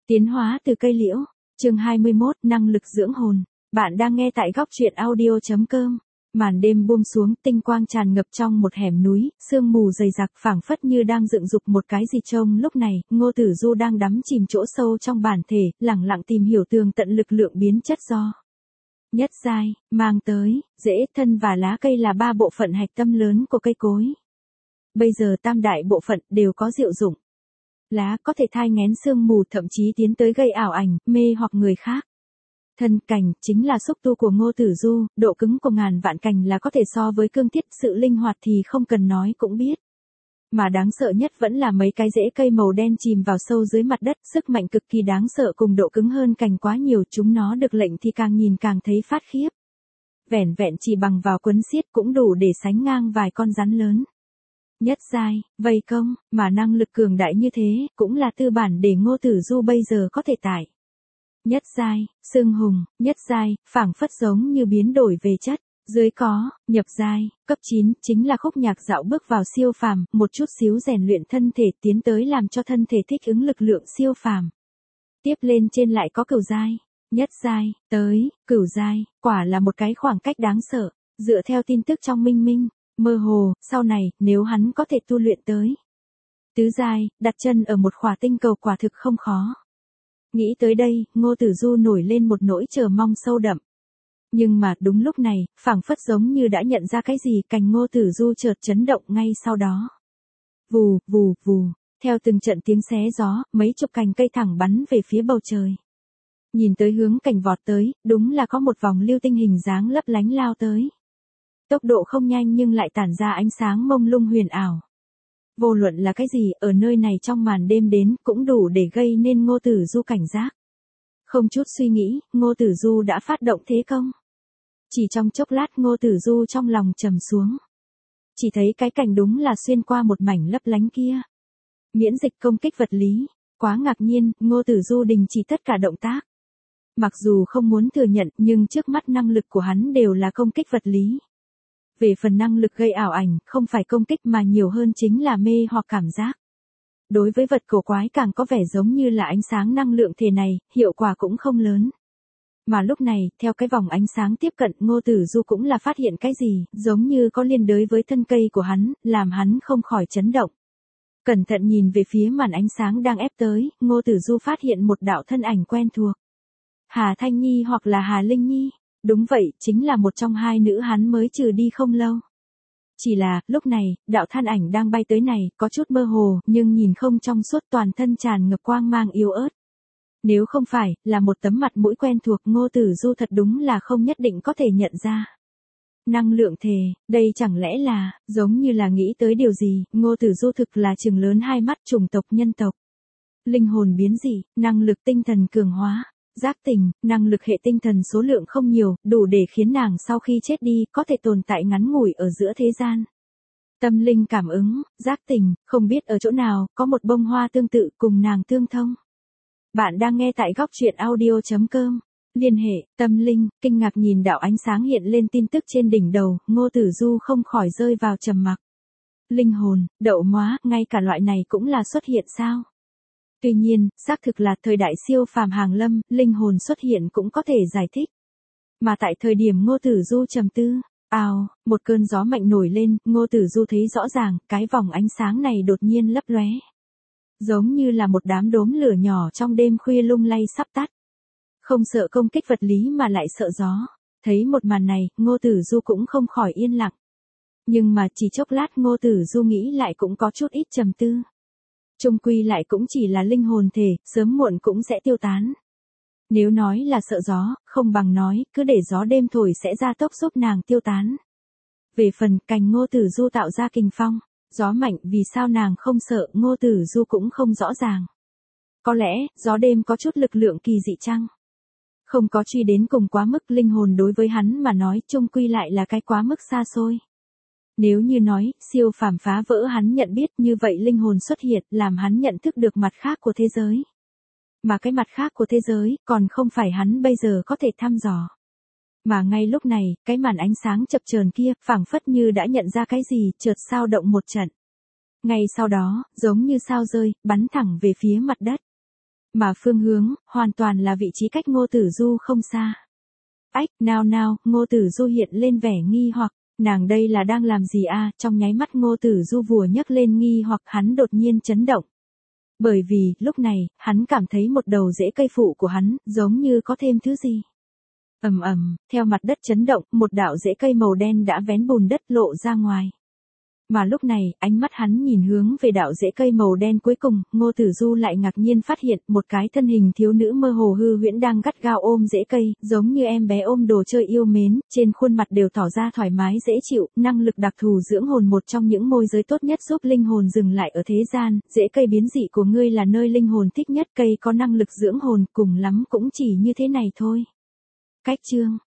Tiến hóa từ cây liễu, chương 21, năng lực dưỡng hồn. Bạn đang nghe tại góc truyện audio.com. Màn đêm buông xuống, tinh quang tràn ngập trong một hẻm núi, sương mù dày đặc phảng phất như đang dựng dục một cái gì trông. Lúc này, Ngô Tử Du đang đắm chìm chỗ sâu trong bản thể, lẳng lặng tìm hiểu tường tận lực lượng biến chất do nhất giai mang tới. Rễ, thân và lá cây là ba bộ phận hạch tâm lớn của cây cối. Bây giờ tam đại bộ phận đều có diệu dụng. Lá có thể thai nghén sương mù, thậm chí tiến tới gây ảo ảnh, mê hoặc người khác. Thân, cành chính là xúc tu của Ngô Tử Du, độ cứng của ngàn vạn cành là có thể so với cương thiết, sự linh hoạt thì không cần nói cũng biết. Mà đáng sợ nhất vẫn là mấy cái rễ cây màu đen chìm vào sâu dưới mặt đất, sức mạnh cực kỳ đáng sợ cùng độ cứng hơn cành quá nhiều, chúng nó được lệnh thì càng nhìn càng thấy phát khiếp. Vẻn vẹn chỉ bằng vào quấn xiết cũng đủ để sánh ngang vài con rắn lớn. Nhất giai, vây công, mà năng lực cường đại như thế, cũng là tư bản để Ngô Tử Du bây giờ có thể tải. Nhất giai, xương hùng, nhất giai, phảng phất giống như biến đổi về chất. Dưới có, nhập giai, cấp 9, chính là khúc nhạc dạo bước vào siêu phàm, một chút xíu rèn luyện thân thể tiến tới làm cho thân thể thích ứng lực lượng siêu phàm. Tiếp lên trên lại có cửu giai, nhất giai, tới, cửu giai, quả là một cái khoảng cách đáng sợ, dựa theo tin tức trong Minh Minh. Mơ hồ, sau này, nếu hắn có thể tu luyện tới tứ giai, đặt chân ở một khỏa tinh cầu quả thực không khó. Nghĩ tới đây, Ngô Tử Du nổi lên một nỗi chờ mong sâu đậm. Nhưng mà đúng lúc này, phảng phất giống như đã nhận ra cái gì, cành Ngô Tử Du chợt chấn động ngay sau đó. Vù, vù, vù, theo từng trận tiếng xé gió, mấy chục cành cây thẳng bắn về phía bầu trời. Nhìn tới hướng cành vọt tới, đúng là có một vòng lưu tinh hình dáng lấp lánh lao tới. Tốc độ không nhanh nhưng lại tản ra ánh sáng mông lung huyền ảo. Vô luận là cái gì ở nơi này trong màn đêm đến cũng đủ để gây nên Ngô Tử Du cảnh giác. Không chút suy nghĩ, Ngô Tử Du đã phát động thế công. Chỉ trong chốc lát Ngô Tử Du trong lòng trầm xuống. Chỉ thấy cái cành đúng là xuyên qua một mảnh lấp lánh kia. Miễn dịch công kích vật lý. Quá ngạc nhiên, Ngô Tử Du đình chỉ tất cả động tác. Mặc dù không muốn thừa nhận nhưng trước mắt năng lực của hắn đều là công kích vật lý. Về phần năng lực gây ảo ảnh, không phải công kích mà nhiều hơn chính là mê hoặc cảm giác. Đối với vật cổ quái càng có vẻ giống như là ánh sáng năng lượng thể này, hiệu quả cũng không lớn. Mà lúc này, theo cái vòng ánh sáng tiếp cận, Ngô Tử Du cũng là phát hiện cái gì, giống như có liên đới với thân cây của hắn, làm hắn không khỏi chấn động. Cẩn thận nhìn về phía màn ánh sáng đang ép tới, Ngô Tử Du phát hiện một đạo thân ảnh quen thuộc. Hà Thanh Nhi hoặc là Hà Linh Nhi. Đúng vậy, chính là một trong hai nữ hắn mới trừ đi không lâu. Chỉ là, lúc này, đạo thân ảnh đang bay tới này, có chút mơ hồ, nhưng nhìn không trong suốt, toàn thân tràn ngập quang mang yếu ớt. Nếu không phải, là một tấm mặt mũi quen thuộc, Ngô Tử Du thật đúng là không nhất định có thể nhận ra. Năng lượng thể, đây chẳng lẽ là, giống như là nghĩ tới điều gì, Ngô Tử Du thực là trừng lớn hai mắt, chủng tộc nhân tộc. Linh hồn biến dị, năng lực tinh thần cường hóa. Giác tình, năng lực hệ tinh thần số lượng không nhiều, đủ để khiến nàng sau khi chết đi, có thể tồn tại ngắn ngủi ở giữa thế gian. Tâm linh cảm ứng, giác tình, không biết ở chỗ nào, có một bông hoa tương tự cùng nàng tương thông. Bạn đang nghe tại góc truyện audio.com. Liên hệ, tâm linh, kinh ngạc nhìn đạo ánh sáng hiện lên tin tức trên đỉnh đầu, Ngô Tử Du không khỏi rơi vào trầm mặc. Linh hồn, đậu móa, ngay cả loại này cũng là xuất hiện sao? Tuy nhiên, xác thực là thời đại siêu phàm hàng lâm, linh hồn xuất hiện cũng có thể giải thích. Mà tại thời điểm Ngô Tử Du trầm tư, một cơn gió mạnh nổi lên, Ngô Tử Du thấy rõ ràng, cái vòng ánh sáng này đột nhiên lấp lóe. Giống như là một đám đốm lửa nhỏ trong đêm khuya lung lay sắp tắt. Không sợ công kích vật lý mà lại sợ gió. Thấy một màn này, Ngô Tử Du cũng không khỏi yên lặng. Nhưng mà chỉ chốc lát Ngô Tử Du nghĩ lại cũng có chút ít trầm tư. Chung quy lại cũng chỉ là linh hồn thể, sớm muộn cũng sẽ tiêu tán. Nếu nói là sợ gió, không bằng nói, cứ để gió đêm thổi sẽ ra tốc giúp nàng tiêu tán. Về phần cành Ngô Tử Du tạo ra kình phong, gió mạnh vì sao nàng không sợ, Ngô Tử Du cũng không rõ ràng. Có lẽ, gió đêm có chút lực lượng kỳ dị chăng? Không có truy đến cùng quá mức, linh hồn đối với hắn mà nói chung quy lại là cái quá mức xa xôi. Nếu như nói, siêu phàm phá vỡ hắn nhận biết, như vậy linh hồn xuất hiện, làm hắn nhận thức được mặt khác của thế giới. Mà cái mặt khác của thế giới, còn không phải hắn bây giờ có thể thăm dò. Mà ngay lúc này, cái màn ánh sáng chập chờn kia, phảng phất như đã nhận ra cái gì, chợt sao động một trận. Ngay sau đó, giống như sao rơi, bắn thẳng về phía mặt đất. Mà phương hướng, hoàn toàn là vị trí cách Ngô Tử Du không xa. Ách, nào, Ngô Tử Du hiện lên vẻ nghi hoặc, nàng đây là đang làm gì a? Trong nháy mắt Ngô Tử Du vừa nhấc lên nghi hoặc hắn đột nhiên chấn động. Bởi vì, lúc này, hắn cảm thấy một đầu rễ cây phụ của hắn, giống như có thêm thứ gì. Theo mặt đất chấn động, một đạo rễ cây màu đen đã vén bùn đất lộ ra ngoài. Mà lúc này, ánh mắt hắn nhìn hướng về đạo rễ cây màu đen cuối cùng, Ngô Tử Du lại ngạc nhiên phát hiện một cái thân hình thiếu nữ mơ hồ hư huyễn đang gắt gao ôm rễ cây, giống như em bé ôm đồ chơi yêu mến, trên khuôn mặt đều tỏ ra thoải mái dễ chịu, năng lực đặc thù dưỡng hồn một trong những môi giới tốt nhất giúp linh hồn dừng lại ở thế gian, rễ cây biến dị của ngươi là nơi linh hồn thích nhất, cây có năng lực dưỡng hồn, cùng lắm cũng chỉ như thế này thôi. Cách chương